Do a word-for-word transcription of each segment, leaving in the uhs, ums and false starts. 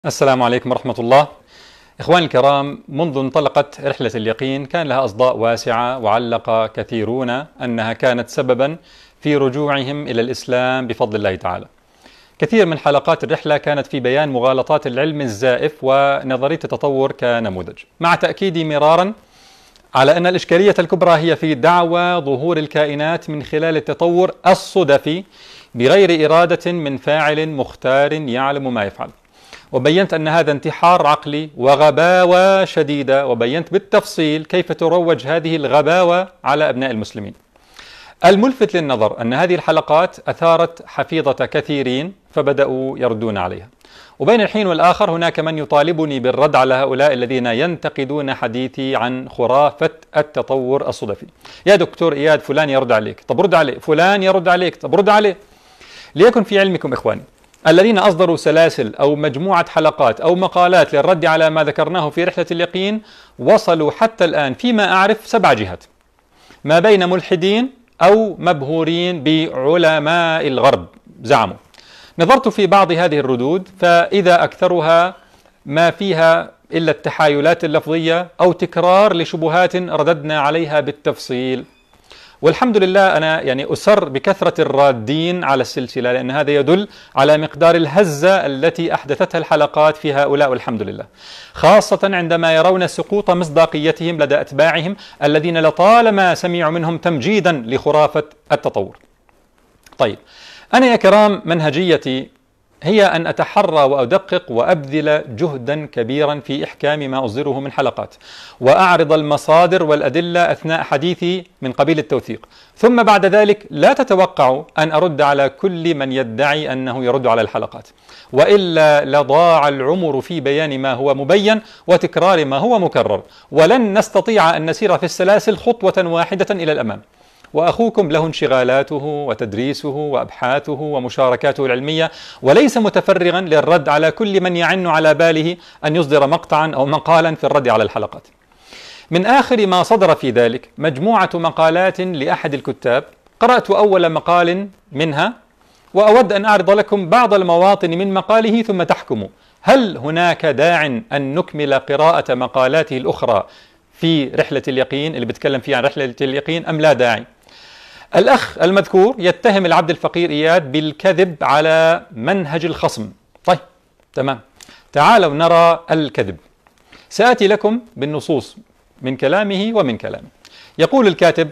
السلام عليكم ورحمة الله. إخواني الكرام، منذ انطلقت رحلة اليقين كان لها أصداء واسعة، وعلق كثيرون أنها كانت سببا في رجوعهم إلى الإسلام بفضل الله تعالى. كثير من حلقات الرحلة كانت في بيان مغالطات العلم الزائف ونظرية التطور كنموذج، مع تأكيدي مرارا على أن الإشكالية الكبرى هي في دعوى ظهور الكائنات من خلال التطور الصدفي بغير إرادة من فاعل مختار يعلم ما يفعل. وبينت أن هذا انتحار عقلي وغباوة شديدة، وبينت بالتفصيل كيف تروج هذه الغباوة على أبناء المسلمين. الملفت للنظر أن هذه الحلقات أثارت حفيظة كثيرين فبدأوا يردون عليها، وبين الحين والآخر هناك من يطالبني بالرد على هؤلاء الذين ينتقدون حديثي عن خرافة التطور الصدفي. يا دكتور إياد، فلان يرد عليك، طب رد عليه، فلان يرد عليك، طب رد عليه. ليكن في علمكم إخواني، الذين أصدروا سلاسل أو مجموعة حلقات أو مقالات للرد على ما ذكرناه في رحلة اليقين وصلوا حتى الآن فيما أعرف سبع جهات، ما بين ملحدين أو مبهورين بعلماء الغرب زعموا. نظرت في بعض هذه الردود فإذا أكثرها ما فيها إلا التحايلات اللفظية أو تكرار لشبهات رددنا عليها بالتفصيل. والحمد لله أنا يعني أسر بكثرة الرادين على السلسلة، لأن هذا يدل على مقدار الهزة التي أحدثتها الحلقات في هؤلاء، والحمد لله، خاصة عندما يرون سقوط مصداقيتهم لدى أتباعهم الذين لطالما سمعوا منهم تمجيدا لخرافة التطور. طيب، أنا يا كرام منهجيتي هي أن أتحرى وأدقق وأبذل جهدا كبيرا في إحكام ما أصدره من حلقات، وأعرض المصادر والأدلة أثناء حديثي من قبيل التوثيق، ثم بعد ذلك لا تتوقعوا أن أرد على كل من يدعي أنه يرد على الحلقات، وإلا لضاع العمر في بيان ما هو مبين وتكرار ما هو مكرر، ولن نستطيع أن نسير في السلاسل خطوة واحدة إلى الأمام. وأخوكم له انشغالاته وتدريسه وأبحاثه ومشاركاته العلمية، وليس متفرغا للرد على كل من يعن على باله أن يصدر مقطعا أو مقالا في الرد على الحلقات. من آخر ما صدر في ذلك مجموعة مقالات لأحد الكتاب، قرأت أول مقال منها وأود أن أعرض لكم بعض المواطن من مقاله ثم تحكموا هل هناك داع أن نكمل قراءة مقالاته الأخرى في رحلة اليقين اللي بتكلم فيها عن رحلة اليقين أم لا داعي. الأخ المذكور يتهم العبد الفقير إياد بالكذب على منهج الخصم. طيب تمام، تعالوا نرى الكذب. سآتي لكم بالنصوص من كلامه ومن كلامه. يقول الكاتب: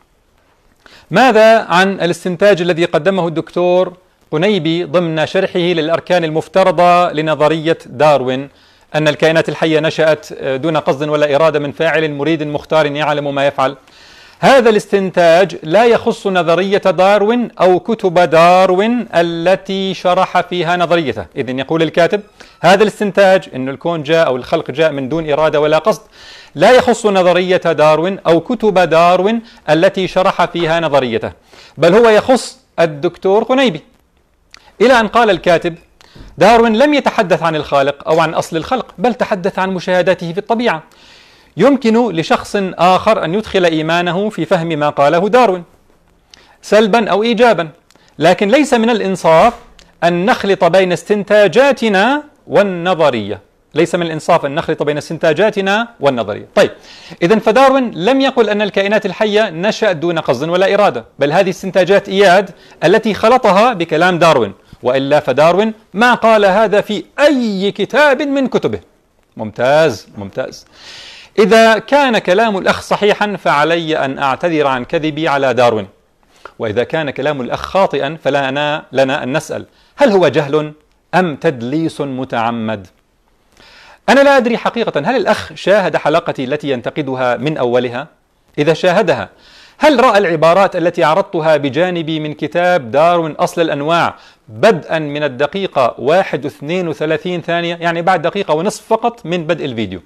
ماذا عن الاستنتاج الذي قدمه الدكتور قنيبي ضمن شرحه للأركان المفترضة لنظرية داروين أن الكائنات الحية نشأت دون قصد ولا إرادة من فاعل مريد مختار يعلم ما يفعل؟ هذا الاستنتاج لا يخص نظرية داروين أو كتب داروين التي شرح فيها نظريته. إذن يقول الكاتب هذا الاستنتاج أن الكون جاء أو الخلق جاء من دون إرادة ولا قصد لا يخص نظرية داروين أو كتب داروين التي شرح فيها نظريته، بل هو يخص الدكتور قنيبي. إلى أن قال الكاتب: داروين لم يتحدث عن الخالق أو عن أصل الخلق، بل تحدث عن مشاهداته في الطبيعة. يمكن لشخص آخر أن يدخل إيمانه في فهم ما قاله داروين سلبا أو إيجابا، لكن ليس من الإنصاف أن نخلط بين استنتاجاتنا والنظرية. ليس من الإنصاف أن نخلط بين استنتاجاتنا والنظرية. طيب، إذن فداروين لم يقل أن الكائنات الحية نشأت دون قصد ولا إرادة، بل هذه استنتاجات إياد التي خلطها بكلام داروين، وإلا فداروين ما قال هذا في أي كتاب من كتبه. ممتاز ممتاز. إذا كان كلام الأخ صحيحا فعلي أن أعتذر عن كذبي على داروين، وإذا كان كلام الأخ خاطئا فلنا لنا أن نسأل هل هو جهل أم تدليس متعمد؟ أنا لا أدري حقيقة هل الأخ شاهد حلقتي التي ينتقدها من أولها؟ إذا شاهدها هل رأى العبارات التي عرضتها بجانبي من كتاب داروين أصل الأنواع بدءا من الدقيقة واحد واثنين وثلاثين ثانية، يعني بعد دقيقة ونصف فقط من بدء الفيديو؟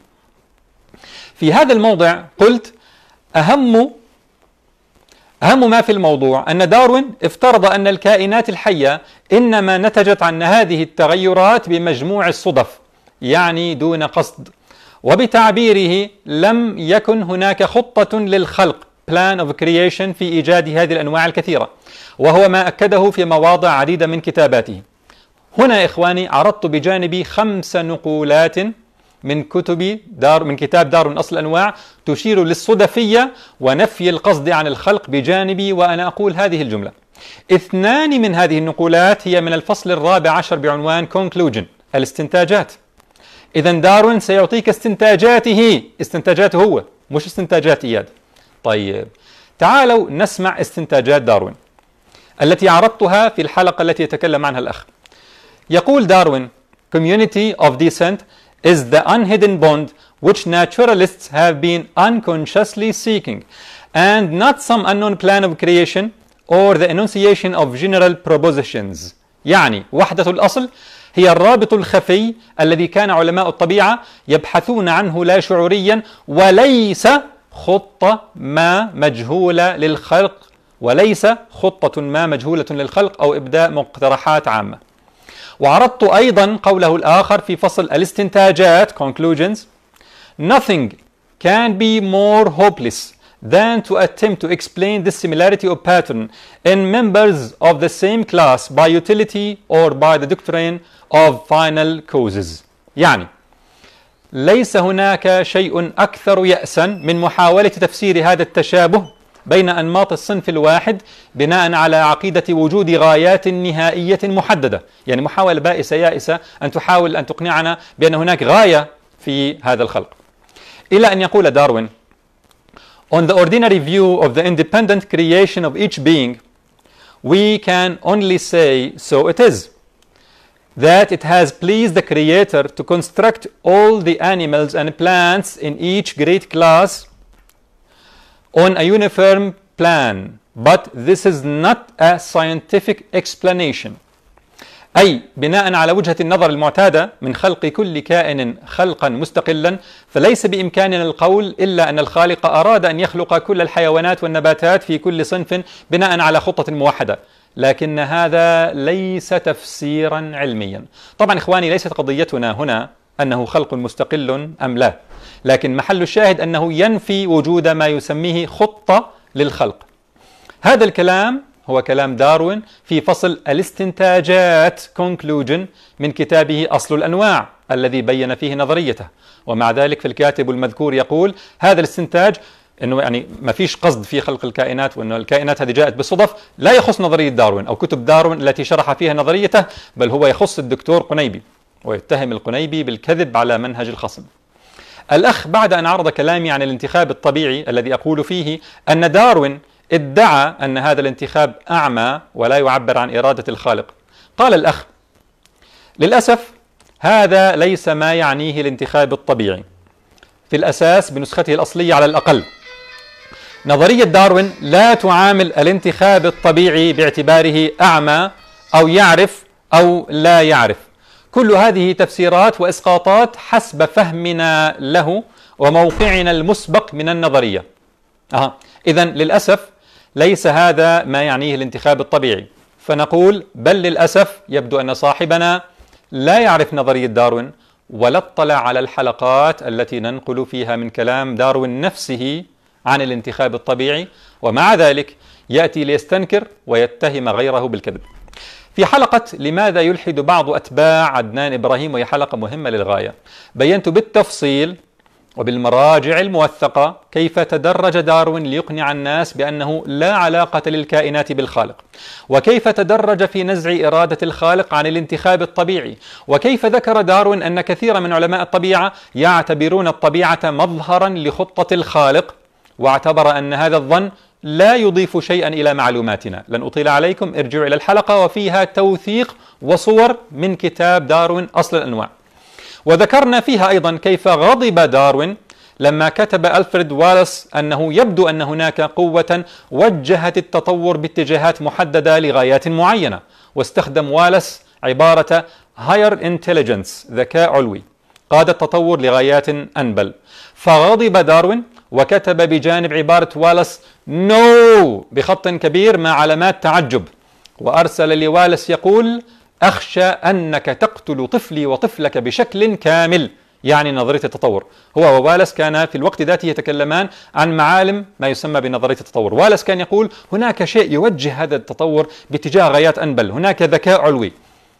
في هذا الموضع قلت أهم أهم ما في الموضوع أن داروين افترض أن الكائنات الحية إنما نتجت عن هذه التغيرات بمجموع الصدف، يعني دون قصد، وبتعبيره لم يكن هناك خطة للخلق plan of creation في إيجاد هذه الأنواع الكثيرة، وهو ما أكده في مواضع عديدة من كتاباته. هنا يا إخواني عرضت بجانبي خمس نقولات من كتب دار من كتاب داروين أصل الأنواع تشير للصدفية ونفي القصد عن الخلق بجانبي، وأنا أقول هذه الجملة. اثنان من هذه النقولات هي من الفصل الرابع عشر بعنوان conclusion، الاستنتاجات. إذا داروين سيعطيك استنتاجاته، استنتاجاته هو مش استنتاجات إياد. طيب تعالوا نسمع استنتاجات داروين التي عرضتها في الحلقة التي يتكلم عنها الأخ. يقول داروين community of descent is the unhidden bond which naturalists have been unconsciously seeking and not some unknown plan of creation or the enunciation of general propositions. يعني وحدة الأصل هي الرابط الخفي الذي كان علماء الطبيعة يبحثون عنه لا شعوريا، وليس خطة ما مجهولة للخلق وليس خطة ما مجهولة للخلق أو إبداء مقترحات عامة. وعرضت أيضا قوله الآخر في فصل الاستنتاجات conclusions: Nothing can be more hopeless than to attempt to explain the similarity of pattern in members of the same class by utility or by the doctrine of final causes. يعني ليس هناك شيء أكثر يأسا من محاولة تفسير هذا التشابه بين أنماط الصنف الواحد بناء على عقيدة وجود غايات نهائية محددة. يعني محاولة بائسة يائسة أن تحاول أن تقنعنا بأن هناك غاية في هذا الخلق، إلى أن يقول داروين: On the ordinary view of the independent creation of each being, we can only say so it is, that it has pleased the Creator to construct all the animals and plants in each great class on a uniform plan, but this is not a scientific explanation. أي بناء على وجهة النظر المعتادة من خلق كل كائن خلقا مستقلا، فليس بإمكاننا القول إلا أن الخالق أراد أن يخلق كل الحيوانات والنباتات في كل صنف بناء على خطة موحدة، لكن هذا ليس تفسيرا علميا. طبعا إخواني ليست قضيتنا هنا أنه خلق مستقل أم لا، لكن محل الشاهد أنه ينفي وجود ما يسميه خطة للخلق. هذا الكلام هو كلام داروين في فصل الاستنتاجات conclusion من كتابه أصل الأنواع الذي بين فيه نظريته. ومع ذلك فالكاتب المذكور يقول هذا الاستنتاج انه يعني ما فيش قصد في خلق الكائنات، وانه الكائنات هذه جاءت بالصدف، لا يخص نظرية داروين او كتب داروين التي شرح فيها نظريته، بل هو يخص الدكتور قنيبي، ويتهم القنيبي بالكذب على منهج الخصم. الأخ بعد أن عرض كلامي عن الانتخاب الطبيعي الذي أقول فيه أن داروين ادعى أن هذا الانتخاب أعمى ولا يعبر عن إرادة الخالق، قال الأخ: للأسف هذا ليس ما يعنيه الانتخاب الطبيعي في الأساس بنسخته الأصلية على الأقل. نظرية داروين لا تعامل الانتخاب الطبيعي باعتباره أعمى أو يعرف أو لا يعرف. كل هذه تفسيرات وإسقاطات حسب فهمنا له وموقعنا المسبق من النظرية. أه. إذن للأسف ليس هذا ما يعنيه الانتخاب الطبيعي، فنقول بل للأسف يبدو أن صاحبنا لا يعرف نظرية داروين ولا اطلع على الحلقات التي ننقل فيها من كلام داروين نفسه عن الانتخاب الطبيعي، ومع ذلك يأتي ليستنكر ويتهم غيره بالكذب. في حلقة لماذا يلحد بعض أتباع عدنان إبراهيم، وهي حلقة مهمة للغاية، بينت بالتفصيل وبالمراجع الموثقة كيف تدرج داروين ليقنع الناس بأنه لا علاقة للكائنات بالخالق، وكيف تدرج في نزع إرادة الخالق عن الانتخاب الطبيعي، وكيف ذكر داروين أن كثير من علماء الطبيعة يعتبرون الطبيعة مظهرا لخطة الخالق، واعتبر أن هذا الظن لا يضيف شيئا إلى معلوماتنا. لن أطيل عليكم، ارجعوا إلى الحلقة وفيها توثيق وصور من كتاب داروين أصل الأنواع. وذكرنا فيها أيضا كيف غضب داروين لما كتب ألفريد والاس أنه يبدو أن هناك قوة وجهت التطور باتجاهات محددة لغايات معينة، واستخدم والاس عبارة higher intelligence، ذكاء علوي، قاد التطور لغايات أنبل. فغضب داروين وكتب بجانب عبارة والاس no بخط كبير مع علامات تعجب، وأرسل لوالاس يقول: أخشى أنك تقتل طفلي وطفلك بشكل كامل، يعني نظرية التطور. هو ووالاس كان في الوقت ذاته يتكلمان عن معالم ما يسمى بنظرية التطور. والاس كان يقول هناك شيء يوجه هذا التطور باتجاه غايات أنبل، هناك ذكاء علوي.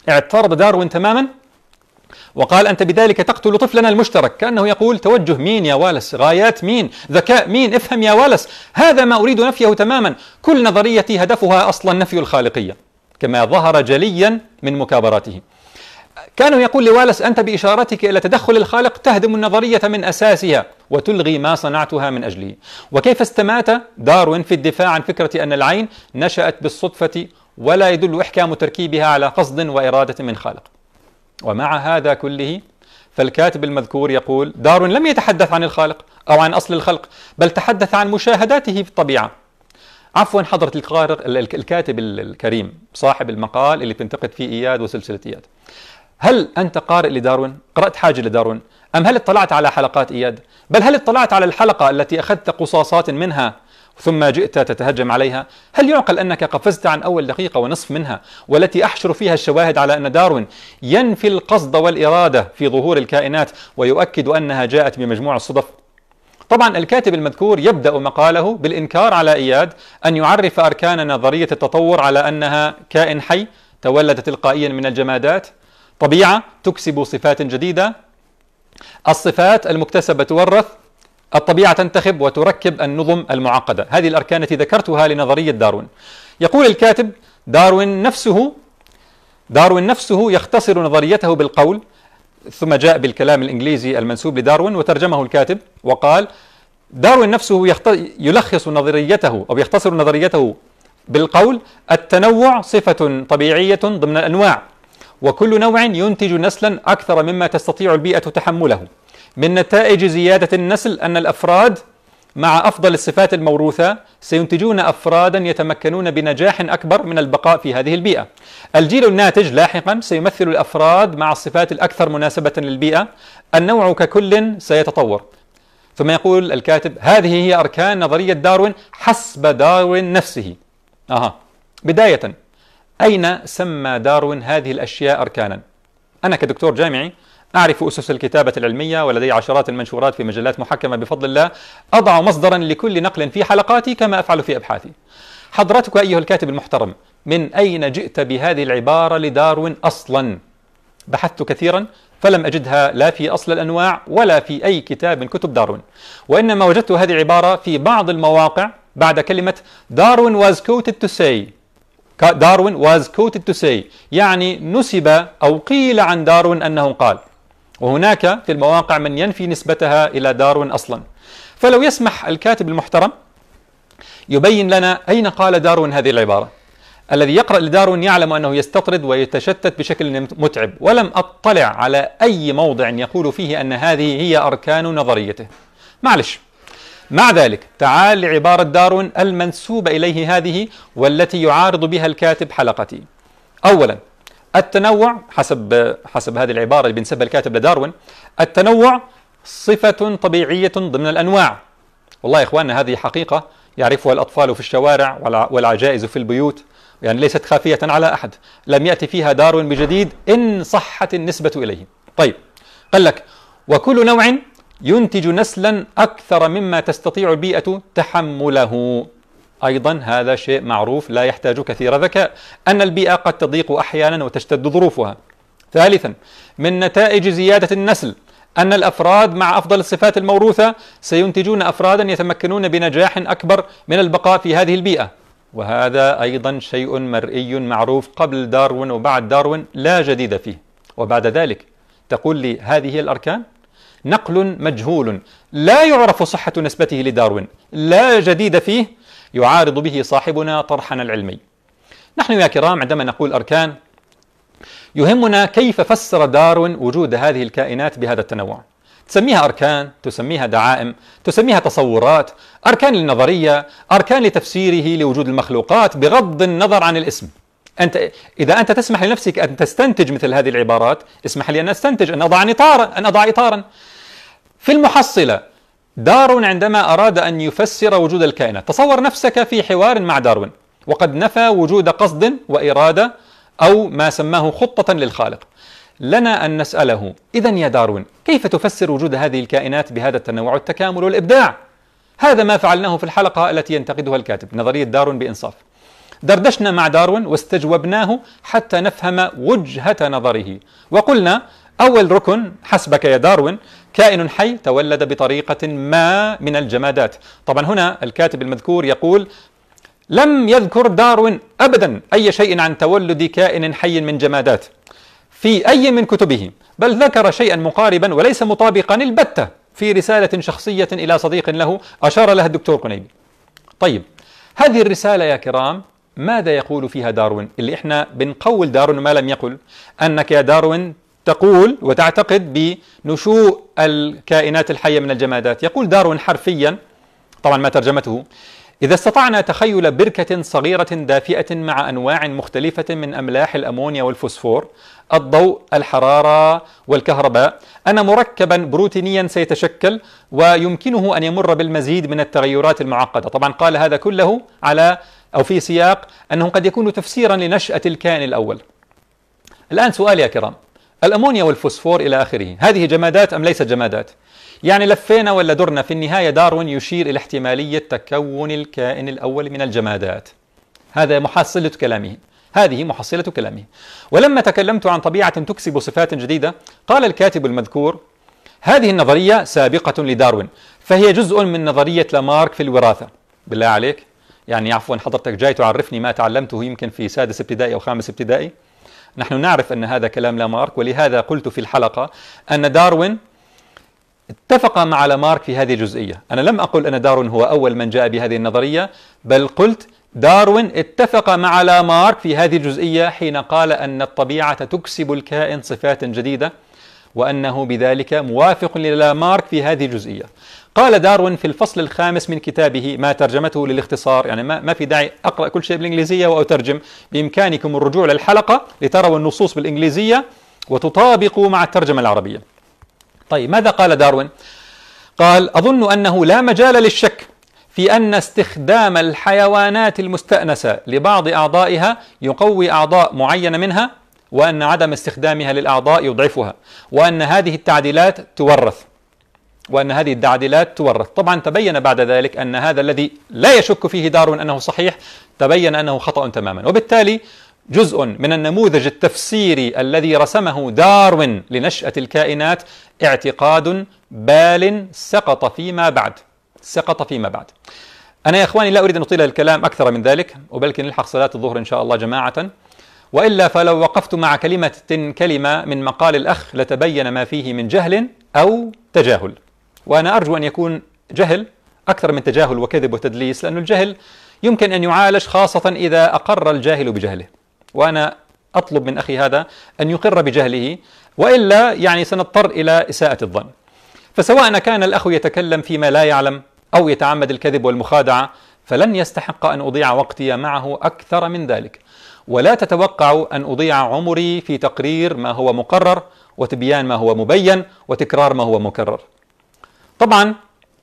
اعترض داروين تماما وقال: أنت بذلك تقتل طفلنا المشترك. كأنه يقول: توجه مين يا والس؟ غايات مين؟ ذكاء مين؟ افهم يا والس، هذا ما أريد نفيه تماما. كل نظريتي هدفها أصلا نفي الخالقية كما ظهر جليا من مكابراته. كانوا يقول لوالس: أنت بإشارتك إلى تدخل الخالق تهدم النظرية من أساسها وتلغي ما صنعتها من أجله. وكيف استمات داروين في الدفاع عن فكرة أن العين نشأت بالصدفة ولا يدل إحكام تركيبها على قصد وإرادة من خالق. ومع هذا كله فالكاتب المذكور يقول: داروين لم يتحدث عن الخالق أو عن أصل الخلق، بل تحدث عن مشاهداته في الطبيعة. عفوا حضرة الكاتب الكريم صاحب المقال اللي بتنتقد فيه إياد وسلسلة إياد، هل أنت قارئ لداروين؟ قرأت حاجة لداروين؟ أم هل اطلعت على حلقات إياد؟ بل هل اطلعت على الحلقة التي أخذت قصاصات منها ثم جئت تتهجم عليها؟ هل يعقل أنك قفزت عن أول دقيقة ونصف منها والتي أحشر فيها الشواهد على أن داروين ينفي القصد والإرادة في ظهور الكائنات ويؤكد أنها جاءت بمجموع الصدف؟ طبعا الكاتب المذكور يبدأ مقاله بالإنكار على إياد أن يعرف أركان نظرية التطور على أنها كائن حي تولد تلقائيا من الجمادات، طبيعة تكسب صفات جديدة، الصفات المكتسبة تورث، الطبيعة تنتخب وتركب النظم المعقدة. هذه الأركان التي ذكرتها لنظرية داروين. يقول الكاتب: داروين نفسه داروين نفسه يختصر نظريته بالقول، ثم جاء بالكلام الإنجليزي المنسوب لداروين وترجمه الكاتب وقال: داروين نفسه يلخص نظريته أو يختصر نظريته بالقول: التنوع صفة طبيعية ضمن الأنواع، وكل نوع ينتج نسلا أكثر مما تستطيع البيئة تحمله. من نتائج زيادة النسل أن الأفراد مع أفضل الصفات الموروثة سينتجون أفرادا يتمكنون بنجاح أكبر من البقاء في هذه البيئة. الجيل الناتج لاحقا سيمثل الأفراد مع الصفات الأكثر مناسبة للبيئة. النوع ككل سيتطور. ثم يقول الكاتب: هذه هي أركان نظرية داروين حسب داروين نفسه. أها. بداية، أين سمى داروين هذه الأشياء أركانا؟ أنا كدكتور جامعي أعرف أسس الكتابة العلمية ولدي عشرات المنشورات في مجلات محكمة بفضل الله، أضع مصدرا لكل نقل في حلقاتي كما أفعل في أبحاثي. حضرتك أيها الكاتب المحترم، من أين جئت بهذه العبارة لداروين أصلا؟ بحثت كثيرا فلم أجدها لا في أصل الأنواع ولا في أي كتاب من كتب داروين، وإنما وجدت هذه العبارة في بعض المواقع بعد كلمة داروين was quoted to say. داروين was quoted to say يعني نسب أو قيل عن داروين أنه قال، وهناك في المواقع من ينفي نسبتها إلى داروين أصلا. فلو يسمح الكاتب المحترم يبين لنا أين قال داروين هذه العبارة. الذي يقرأ لداروين يعلم أنه يستطرد ويتشتت بشكل متعب، ولم أطلع على أي موضع يقول فيه أن هذه هي أركان نظريته. معلش. مع ذلك تعال لعبارة داروين المنسوبة إليه هذه والتي يعارض بها الكاتب حلقتي. أولا، التنوع حسب حسب هذه العبارة اللي بينسبها الكاتب لداروين، التنوع صفة طبيعية ضمن الأنواع. والله يا إخواننا هذه حقيقة يعرفها الأطفال في الشوارع والعجائز في البيوت، يعني ليست خافية على أحد. لم يأتي فيها داروين بجديد إن صحت النسبة إليه. طيب، قال لك: وكل نوع ينتج نسلا أكثر مما تستطيع البيئة تحمله. أيضا هذا شيء معروف لا يحتاج كثير ذكاء، أن البيئة قد تضيق أحيانا وتشتد ظروفها. ثالثا، من نتائج زيادة النسل أن الأفراد مع أفضل الصفات الموروثة سينتجون أفرادا يتمكنون بنجاح أكبر من البقاء في هذه البيئة، وهذا أيضا شيء مرئي معروف قبل داروين وبعد داروين لا جديد فيه. وبعد ذلك تقول لي هذه هي الأركان؟ نقل مجهول لا يعرف صحة نسبته لداروين، لا جديد فيه، يعارض به صاحبنا طرحنا العلمي. نحن يا كرام عندما نقول أركان يهمنا كيف فسر داروين وجود هذه الكائنات بهذا التنوع. تسميها أركان، تسميها دعائم، تسميها تصورات، أركان للنظرية، أركان لتفسيره لوجود المخلوقات، بغض النظر عن الاسم. أنت إذا أنت تسمح لنفسك أن تستنتج مثل هذه العبارات، اسمح لي أن أستنتج، أن أضع إطارا أن أضع إطارا. في المحصلة داروين عندما أراد أن يفسر وجود الكائنات، تصور نفسك في حوار مع داروين وقد نفى وجود قصد وإرادة أو ما سماه خطة للخالق. لنا أن نسأله: إذن يا داروين كيف تفسر وجود هذه الكائنات بهذا التنوع والتكامل والإبداع؟ هذا ما فعلناه في الحلقة التي ينتقدها الكاتب، نظرية داروين بإنصاف. دردشنا مع داروين واستجوبناه حتى نفهم وجهة نظره، وقلنا أول ركن حسبك يا داروين كائن حي تولد بطريقة ما من الجمادات. طبعا هنا الكاتب المذكور يقول لم يذكر داروين أبدا أي شيء عن تولد كائن حي من جمادات في أي من كتبه، بل ذكر شيئا مقاربا وليس مطابقا البتة في رسالة شخصية إلى صديق له أشار لها الدكتور قنيبي. طيب هذه الرسالة يا كرام ماذا يقول فيها داروين؟ اللي احنا بنقول داروين ما لم يقل، أنك يا داروين تقول وتعتقد بنشوء الكائنات الحية من الجمادات. يقول داروين حرفيا، طبعا ما ترجمته: إذا استطعنا تخيل بركة صغيرة دافئة مع أنواع مختلفة من أملاح الأمونيا والفوسفور، الضوء، الحرارة والكهرباء، أن مركبا بروتينيا سيتشكل ويمكنه أن يمر بالمزيد من التغيرات المعقدة. طبعا قال هذا كله على أو في سياق أنه قد يكون تفسيرا لنشأة الكائن الأول. الآن سؤال يا كرام، الأمونيا والفوسفور إلى آخره، هذه جمادات أم ليست جمادات؟ يعني لفينا ولا درنا، في النهاية داروين يشير إلى احتمالية تكون الكائن الأول من الجمادات. هذا محصلة كلامه، هذه محصلة كلامه. ولما تكلمت عن طبيعة تكسب صفات جديدة، قال الكاتب المذكور: هذه النظرية سابقة لداروين، فهي جزء من نظرية لامارك في الوراثة. بالله عليك، يعني عفوا حضرتك جاي تعرفني ما تعلمته يمكن في سادس ابتدائي أو خامس ابتدائي؟ نحن نعرف أن هذا كلام لامارك، ولهذا قلت في الحلقة أن داروين اتفق مع لامارك في هذه الجزئية. أنا لم أقل أن داروين هو أول من جاء بهذه النظرية، بل قلت داروين اتفق مع لامارك في هذه الجزئية حين قال أن الطبيعة تكسب الكائن صفات جديدة، وأنه بذلك موافق للامارك في هذه الجزئية. قال داروين في الفصل الخامس من كتابه، ما ترجمته للاختصار، يعني ما, ما في داعي أقرأ كل شيء بالإنجليزية وأترجم، بإمكانكم الرجوع للحلقة لتروا النصوص بالإنجليزية وتطابقوا مع الترجمة العربية. طيب ماذا قال داروين؟ قال: أظن أنه لا مجال للشك في أن استخدام الحيوانات المستأنسة لبعض أعضائها يقوي أعضاء معينة منها، وأن عدم استخدامها للأعضاء يضعفها، وأن هذه التعديلات تورث وأن هذه التعديلات تورث. طبعا تبين بعد ذلك أن هذا الذي لا يشك فيه داروين أنه صحيح تبين أنه خطأ تماما، وبالتالي جزء من النموذج التفسيري الذي رسمه داروين لنشأة الكائنات اعتقاد بال سقط فيما بعد سقط فيما بعد. أنا يا إخواني لا أريد أن أطيل الكلام أكثر من ذلك، وبلكن نلحق صلاة الظهر إن شاء الله جماعة، وإلا فلو وقفت مع كلمة كلمة من مقال الأخ لتبين ما فيه من جهل أو تجاهل، وأنا أرجو أن يكون جهل أكثر من تجاهل وكذب وتدليس، لأن الجهل يمكن أن يعالج خاصة إذا أقر الجاهل بجهله، وأنا أطلب من أخي هذا أن يقر بجهله، وإلا يعني سنضطر إلى إساءة الظن. فسواء كان الأخ يتكلم فيما لا يعلم أو يتعمد الكذب والمخادعة، فلن يستحق أن أضيع وقتي معه أكثر من ذلك، ولا تتوقعوا أن أضيع عمري في تقرير ما هو مقرر وتبيان ما هو مبين وتكرار ما هو مكرر. طبعا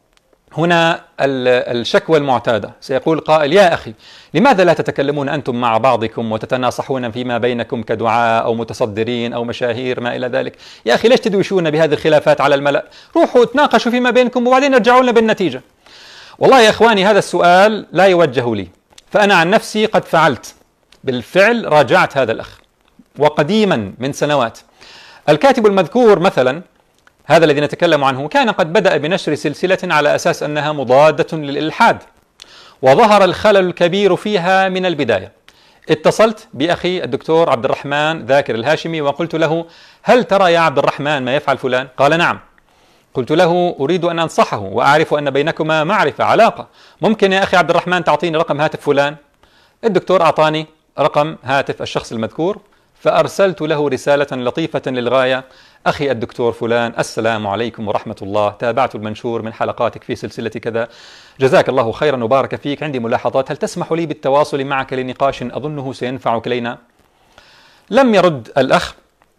هنا الشكوى المعتادة، سيقول قائل: يا أخي لماذا لا تتكلمون أنتم مع بعضكم وتتناصحون فيما بينكم كدعاء أو متصدرين أو مشاهير ما إلى ذلك؟ يا أخي ليش تدوشون بهذه الخلافات على الملأ؟ روحوا تناقشوا فيما بينكم وبعدين ارجعوا لنا بالنتيجة. والله يا إخواني هذا السؤال لا يوجه لي، فأنا عن نفسي قد فعلت بالفعل، راجعت هذا الأخ وقديما من سنوات. الكاتب المذكور مثلا هذا الذي نتكلم عنه كان قد بدأ بنشر سلسلة على أساس أنها مضادة للإلحاد، وظهر الخلل الكبير فيها من البداية. اتصلت بأخي الدكتور عبد الرحمن ذاكر الهاشمي وقلت له: هل ترى يا عبد الرحمن ما يفعل فلان؟ قال: نعم. قلت له: أريد أن أنصحه وأعرف أن بينكما معرفة علاقة، ممكن يا أخي عبد الرحمن تعطيني رقم هاتف فلان؟ الدكتور أعطاني رقم هاتف الشخص المذكور، فأرسلت له رسالة لطيفة للغاية: أخي الدكتور فلان، السلام عليكم ورحمة الله، تابعت المنشور من حلقاتك في سلسلة كذا، جزاك الله خيرا وبارك فيك، عندي ملاحظات، هل تسمح لي بالتواصل معك لنقاش أظنه سينفع كلينا؟ لم يرد الأخ،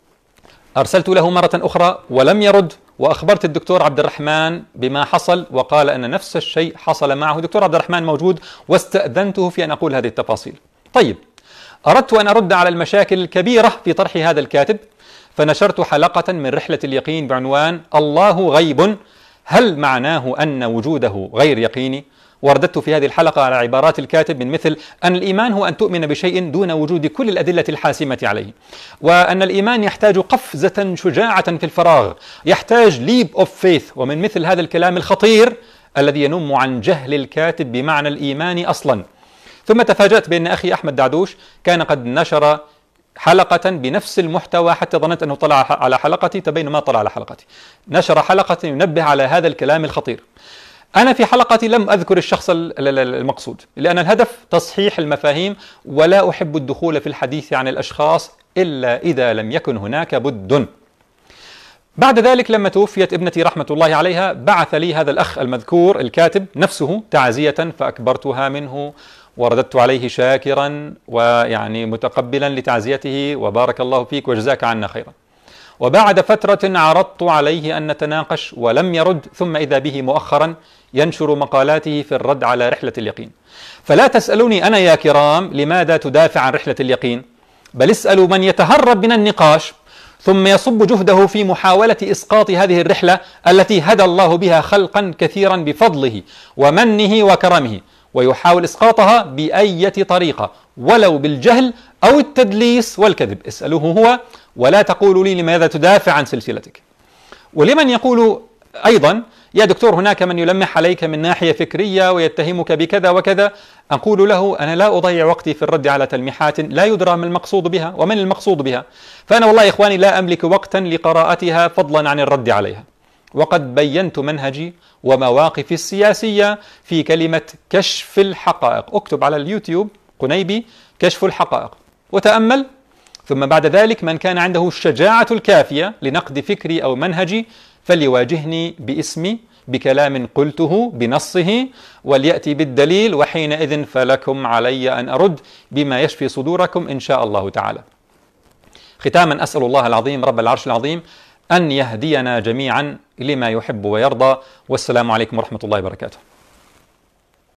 أرسلت له مرة أخرى ولم يرد، وأخبرت الدكتور عبد الرحمن بما حصل، وقال أن نفس الشيء حصل معه. الدكتور عبد الرحمن موجود واستأذنته في أن أقول هذه التفاصيل. طيب، أردت أن أرد على المشاكل الكبيرة في طرح هذا الكاتب، فنشرت حلقة من رحلة اليقين بعنوان: الله غيب، هل معناه أن وجوده غير يقيني؟ ورددت في هذه الحلقة على عبارات الكاتب من مثل أن الإيمان هو أن تؤمن بشيء دون وجود كل الأدلة الحاسمة عليه، وأن الإيمان يحتاج قفزة شجاعة في الفراغ، يحتاج leap of faith، ومن مثل هذا الكلام الخطير الذي ينم عن جهل الكاتب بمعنى الإيمان أصلا. ثم تفاجأت بأن أخي أحمد دعدوش كان قد نشر حلقة بنفس المحتوى، حتى ظننت أنه طلع على حلقتي، تبين ما طلع على حلقتي. نشر حلقة ينبه على هذا الكلام الخطير. أنا في حلقتي لم أذكر الشخص المقصود، لأن الهدف تصحيح المفاهيم، ولا أحب الدخول في الحديث عن الأشخاص إلا إذا لم يكن هناك بد. بعد ذلك لما توفيت ابنتي رحمة الله عليها، بعث لي هذا الأخ المذكور الكاتب نفسه تعزية، فأكبرتها منه ورددت عليه شاكرا ويعني متقبلا لتعزيته، وبارك الله فيك وجزاك عنا خيرا. وبعد فترة عرضت عليه أن نتناقش ولم يرد، ثم إذا به مؤخرا ينشر مقالاته في الرد على رحلة اليقين. فلا تسألوني أنا يا كرام لماذا تدافع عن رحلة اليقين، بل اسألوا من يتهرب من النقاش ثم يصب جهده في محاولة إسقاط هذه الرحلة التي هدى الله بها خلقا كثيرا بفضله ومنه وكرمه، ويحاول إسقاطها بأية طريقة ولو بالجهل أو التدليس والكذب. اسألوه هو، ولا تقولوا لي لماذا تدافع عن سلسلتك. ولمن يقول أيضا يا دكتور هناك من يلمح عليك من ناحية فكرية ويتهمك بكذا وكذا، أقول له أنا لا أضيع وقتي في الرد على تلميحات لا يدرى ما المقصود بها ومن المقصود بها، فأنا والله يا إخواني لا أملك وقتا لقراءتها فضلا عن الرد عليها. وقد بينت منهجي ومواقفي السياسية في كلمة كشف الحقائق. اكتب على اليوتيوب قنيبي كشف الحقائق وتأمل، ثم بعد ذلك من كان عنده الشجاعة الكافية لنقد فكري أو منهجي فليواجهني باسمي بكلام قلته بنصه وليأتي بالدليل، وحينئذ فلكم علي أن أرد بما يشفي صدوركم إن شاء الله تعالى. ختاما أسأل الله العظيم رب العرش العظيم أن يهدينا جميعا لما يحب ويرضى، والسلام عليكم ورحمة الله وبركاته.